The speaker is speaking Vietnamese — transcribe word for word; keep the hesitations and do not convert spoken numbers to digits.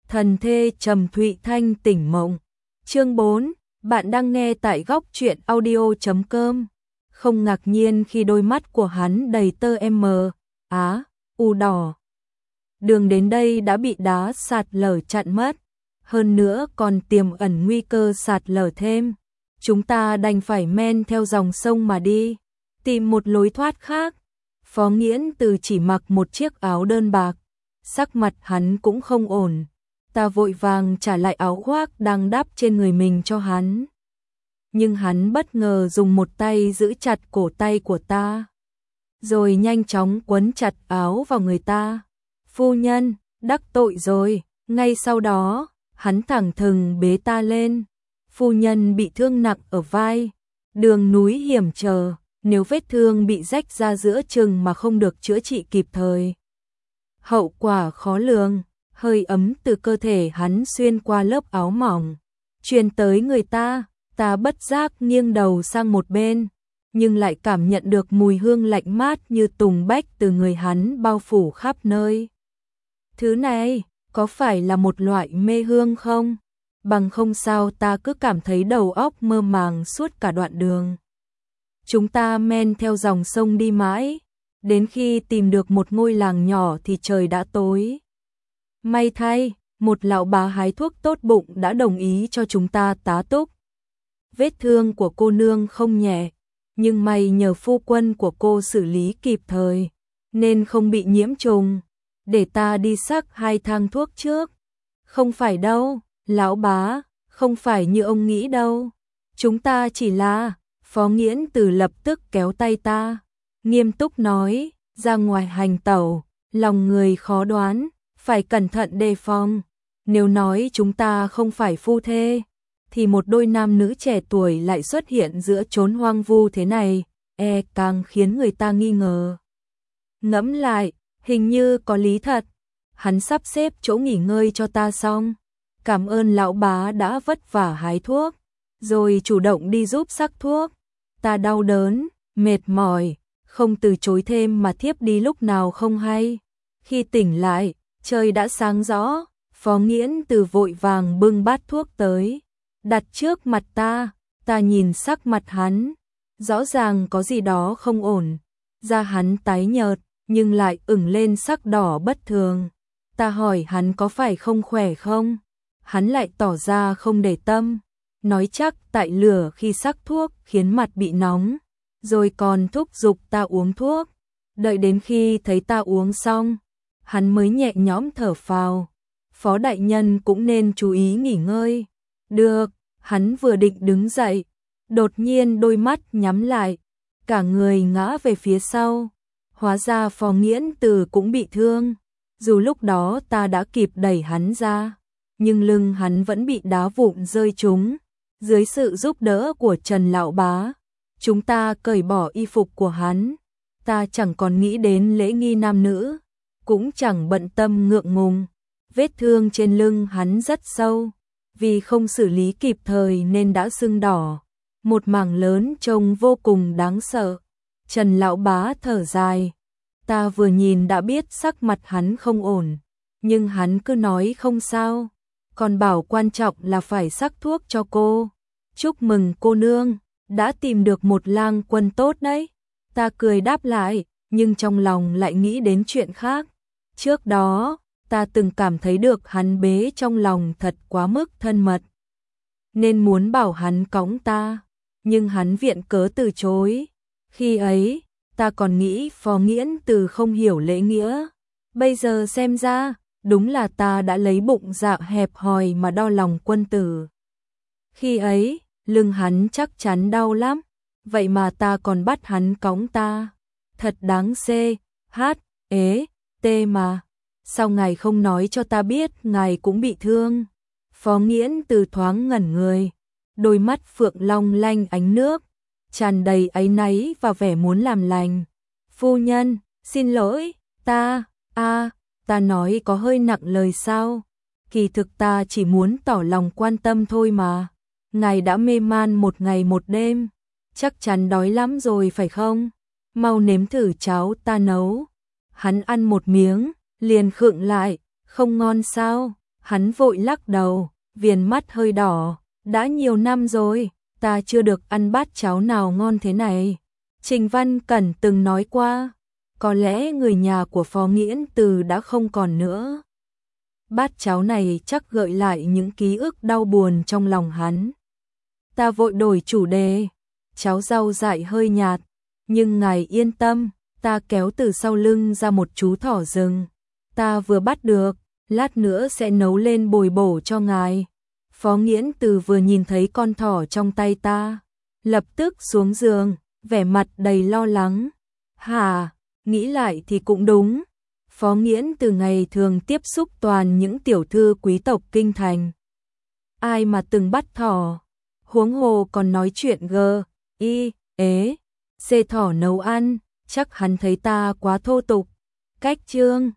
Thần thê Trầm Thụy Thanh tỉnh mộng. Chương bốn, bạn đang nghe tại góc truyện audio chấm com. Không ngạc nhiên khi đôi mắt của hắn đầy tơ em mờ, á, u đỏ. Đường đến đây đã bị đá sạt lở chặn mất, hơn nữa còn tiềm ẩn nguy cơ sạt lở thêm. Chúng ta đành phải men theo dòng sông mà đi, tìm một lối thoát khác. Phó Nghiễn Từ chỉ mặc một chiếc áo đơn bạc, sắc mặt hắn cũng không ổn. Ta vội vàng trả lại áo khoác đang đắp trên người mình cho hắn. Nhưng hắn bất ngờ dùng một tay giữ chặt cổ tay của ta, rồi nhanh chóng quấn chặt áo vào người ta. Phu nhân, đắc tội rồi. Ngay sau đó, hắn thẳng thừng bế ta lên. Phu nhân bị thương nặng ở vai, đường núi hiểm trở, nếu vết thương bị rách ra giữa chừng mà không được chữa trị kịp thời, hậu quả khó lường. Hơi ấm từ cơ thể hắn xuyên qua lớp áo mỏng, truyền tới người ta. Ta bất giác nghiêng đầu sang một bên, nhưng lại cảm nhận được mùi hương lạnh mát như tùng bách từ người hắn bao phủ khắp nơi. Thứ này, có phải là một loại mê hương không? Bằng không sao ta cứ cảm thấy đầu óc mơ màng suốt cả đoạn đường. Chúng ta men theo dòng sông đi mãi, đến khi tìm được một ngôi làng nhỏ thì trời đã tối. May thay, một lão bà hái thuốc tốt bụng đã đồng ý cho chúng ta tá túc. Vết thương của cô nương không nhẹ, nhưng may nhờ phu quân của cô xử lý kịp thời, nên không bị nhiễm trùng. Để ta đi sắc hai thang thuốc trước. Không phải đâu, lão bá, không phải như ông nghĩ đâu. Chúng ta chỉ là... Phó Nghiễn Từ lập tức kéo tay ta, nghiêm túc nói, ra ngoài hành tẩu, lòng người khó đoán, phải cẩn thận đề phòng. Nếu nói chúng ta không phải phu thê, thì một đôi nam nữ trẻ tuổi lại xuất hiện giữa chốn hoang vu thế này, e càng khiến người ta nghi ngờ. Ngẫm lại, hình như có lý thật. Hắn sắp xếp chỗ nghỉ ngơi cho ta xong, cảm ơn lão bá đã vất vả hái thuốc, rồi chủ động đi giúp sắc thuốc. Ta đau đớn, mệt mỏi, không từ chối thêm mà thiếp đi lúc nào không hay. Khi tỉnh lại, trời đã sáng rõ. Phó Nghiễn Từ vội vàng bưng bát thuốc tới, đặt trước mặt ta. Ta nhìn sắc mặt hắn, rõ ràng có gì đó không ổn. Da hắn tái nhợt, nhưng lại ửng lên sắc đỏ bất thường. Ta hỏi hắn có phải không khỏe không? Hắn lại tỏ ra không để tâm, nói chắc tại lửa khi sắc thuốc khiến mặt bị nóng, rồi còn thúc giục ta uống thuốc. Đợi đến khi thấy ta uống xong, hắn mới nhẹ nhõm thở phào. Phó đại nhân cũng nên chú ý nghỉ ngơi. Được, hắn vừa định đứng dậy, đột nhiên đôi mắt nhắm lại, cả người ngã về phía sau. Hóa ra Phó Nghiễn Từ cũng bị thương. Dù lúc đó ta đã kịp đẩy hắn ra, nhưng lưng hắn vẫn bị đá vụn rơi trúng. Dưới sự giúp đỡ của Trần lão bá, chúng ta cởi bỏ y phục của hắn. Ta chẳng còn nghĩ đến lễ nghi nam nữ, cũng chẳng bận tâm ngượng ngùng. Vết thương trên lưng hắn rất sâu, vì không xử lý kịp thời nên đã sưng đỏ, một mảng lớn trông vô cùng đáng sợ. Trần lão bá thở dài, ta vừa nhìn đã biết sắc mặt hắn không ổn, nhưng hắn cứ nói không sao, còn bảo quan trọng là phải sắc thuốc cho cô. Chúc mừng cô nương, đã tìm được một lang quân tốt đấy. Ta cười đáp lại, nhưng trong lòng lại nghĩ đến chuyện khác. Trước đó, ta từng cảm thấy được hắn bế trong lòng thật quá mức thân mật, nên muốn bảo hắn cõng ta, nhưng hắn viện cớ từ chối. Khi ấy, ta còn nghĩ Phó Nghiễn Từ không hiểu lễ nghĩa. Bây giờ xem ra, đúng là ta đã lấy bụng dạ hẹp hòi mà đo lòng quân tử. Khi ấy, lưng hắn chắc chắn đau lắm, vậy mà ta còn bắt hắn cõng ta. Thật đáng xê, hát, ế, tê mà. Sao ngài không nói cho ta biết ngài cũng bị thương? Phó Nghiễn Từ thoáng ngẩn người, đôi mắt phượng long lanh ánh nước, tràn đầy áy náy và vẻ muốn làm lành. Phu nhân, xin lỗi, ta, a, ta nói có hơi nặng lời sao? Kỳ thực ta chỉ muốn tỏ lòng quan tâm thôi mà. Ngài đã mê man một ngày một đêm, chắc chắn đói lắm rồi phải không? Mau nếm thử cháo ta nấu. Hắn ăn một miếng, liền khựng lại, không ngon sao? Hắn vội lắc đầu, viền mắt hơi đỏ, đã nhiều năm rồi, ta chưa được ăn bát cháo nào ngon thế này. Trình Văn Cẩn từng nói qua, có lẽ người nhà của Phó Nghiễn Từ đã không còn nữa. Bát cháo này chắc gợi lại những ký ức đau buồn trong lòng hắn. Ta vội đổi chủ đề, cháo rau dại hơi nhạt, nhưng ngài yên tâm, ta kéo từ sau lưng ra một chú thỏ rừng. Ta vừa bắt được, lát nữa sẽ nấu lên bồi bổ cho ngài. Phó Nghiễn Từ vừa nhìn thấy con thỏ trong tay ta, lập tức xuống giường, vẻ mặt đầy lo lắng. Hà, nghĩ lại thì cũng đúng. Phó Nghiễn Từ ngày thường tiếp xúc toàn những tiểu thư quý tộc kinh thành. Ai mà từng bắt thỏ, huống hồ còn nói chuyện gơ, y, ế, xê thỏ nấu ăn, chắc hắn thấy ta quá thô tục. Cách chương